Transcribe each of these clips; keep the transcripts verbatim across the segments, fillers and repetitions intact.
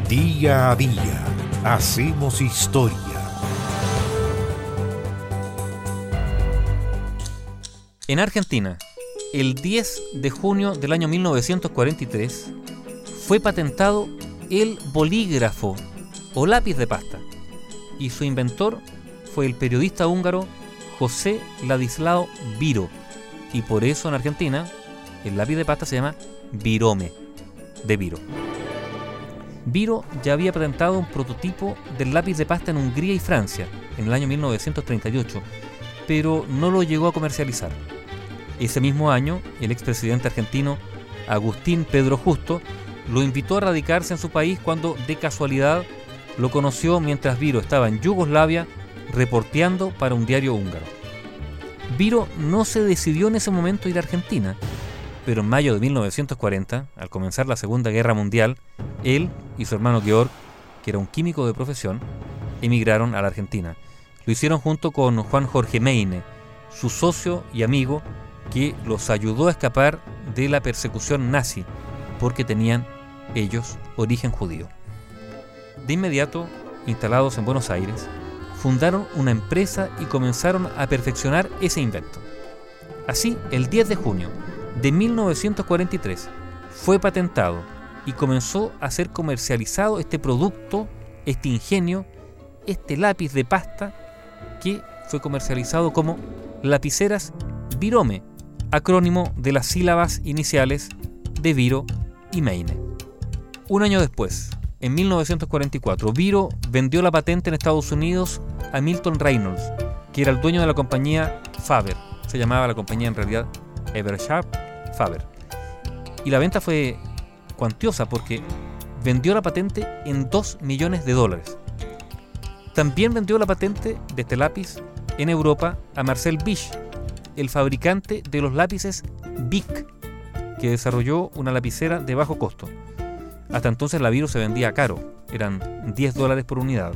Día a día hacemos historia. En Argentina, el diez de junio del año mil novecientos cuarenta y tres, fue patentado el bolígrafo o lápiz de pasta, y su inventor fue el periodista húngaro José Ladislao Biro, y por eso en Argentina el lápiz de pasta se llama Birome, de Biro. Biro ya había patentado un prototipo del lápiz de pasta en Hungría y Francia en el año mil novecientos treinta y ocho, pero no lo llegó a comercializar. Ese mismo año, el expresidente argentino Agustín Pedro Justo lo invitó a radicarse en su país cuando, de casualidad, lo conoció mientras Biro estaba en Yugoslavia reporteando para un diario húngaro. Biro no se decidió en ese momento a ir a Argentina, pero en mayo de mil novecientos cuarenta, al comenzar la Segunda Guerra Mundial, él y su hermano Georg, que era un químico de profesión, emigraron a la Argentina. Lo hicieron junto con Juan Jorge Meine, su socio y amigo, que los ayudó a escapar de la persecución nazi, porque tenían ellos origen judío. De inmediato, instalados en Buenos Aires, fundaron una empresa y comenzaron a perfeccionar ese invento. Así, el diez de junio de mil novecientos cuarenta y tres fue patentado y comenzó a ser comercializado este producto, este ingenio, este lápiz de pasta que fue comercializado como lapiceras Birome, acrónimo de las sílabas iniciales de Biro y Meine. Un año después, en mil novecientos cuarenta y cuatro, Biro vendió la patente en Estados Unidos a Milton Reynolds, que era el dueño de la compañía Faber. Se llamaba la compañía en realidad Eversharp Faber. Y la venta fue cuantiosa porque vendió la patente en dos millones de dólares. También vendió la patente de este lápiz en Europa a Marcel Bich, el fabricante de los lápices Bic, que desarrolló una lapicera de bajo costo. Hasta entonces la Biro se vendía caro, eran diez dólares por unidad.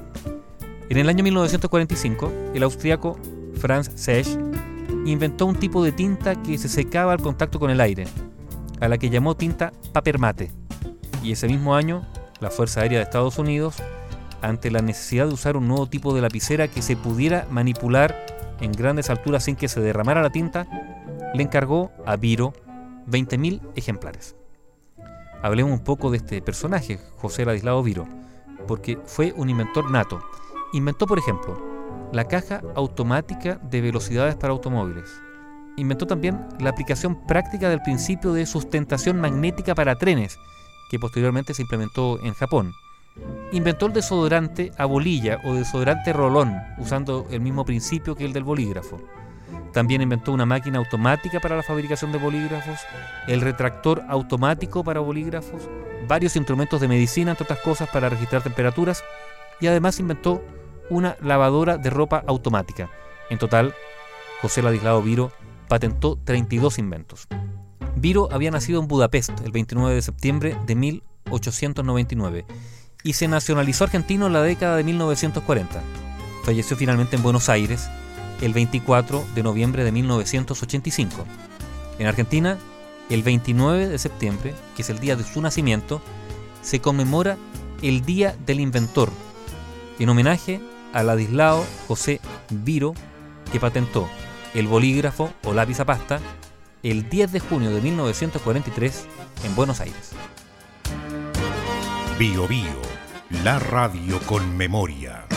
En el año mil novecientos cuarenta y cinco, el austríaco Franz Sech inventó un tipo de tinta que se secaba al contacto con el aire, a la que llamó tinta paper mate. Y ese mismo año, la Fuerza Aérea de Estados Unidos, ante la necesidad de usar un nuevo tipo de lapicera que se pudiera manipular en grandes alturas sin que se derramara la tinta, le encargó a Biro veinte mil ejemplares. Hablemos un poco de este personaje, José Ladislao Biro, porque fue un inventor nato. Inventó, por ejemplo, la caja automática de velocidades para automóviles. Inventó también la aplicación práctica del principio de sustentación magnética para trenes, que posteriormente se implementó en Japón. Inventó el desodorante a bolilla o desodorante rolón, usando el mismo principio que el del bolígrafo. También inventó una máquina automática para la fabricación de bolígrafos, el retractor automático para bolígrafos, varios instrumentos de medicina, entre otras cosas, para registrar temperaturas, y además inventó una lavadora de ropa automática. En total, José Ladislao Biro patentó treinta y dos inventos. Biro había nacido en Budapest el veintinueve de septiembre de mil ochocientos noventa y nueve y se nacionalizó argentino en la década de mil novecientos cuarenta. Falleció finalmente en Buenos Aires el veinticuatro de noviembre de mil novecientos ochenta y cinco. En Argentina, el veintinueve de septiembre, que es el día de su nacimiento, se conmemora el Día del Inventor, en homenaje a Ladislao José Biro, que patentó el bolígrafo o lápiz a pasta el diez de junio de mil novecientos cuarenta y tres en Buenos Aires. Bio Bio, la radio con memoria.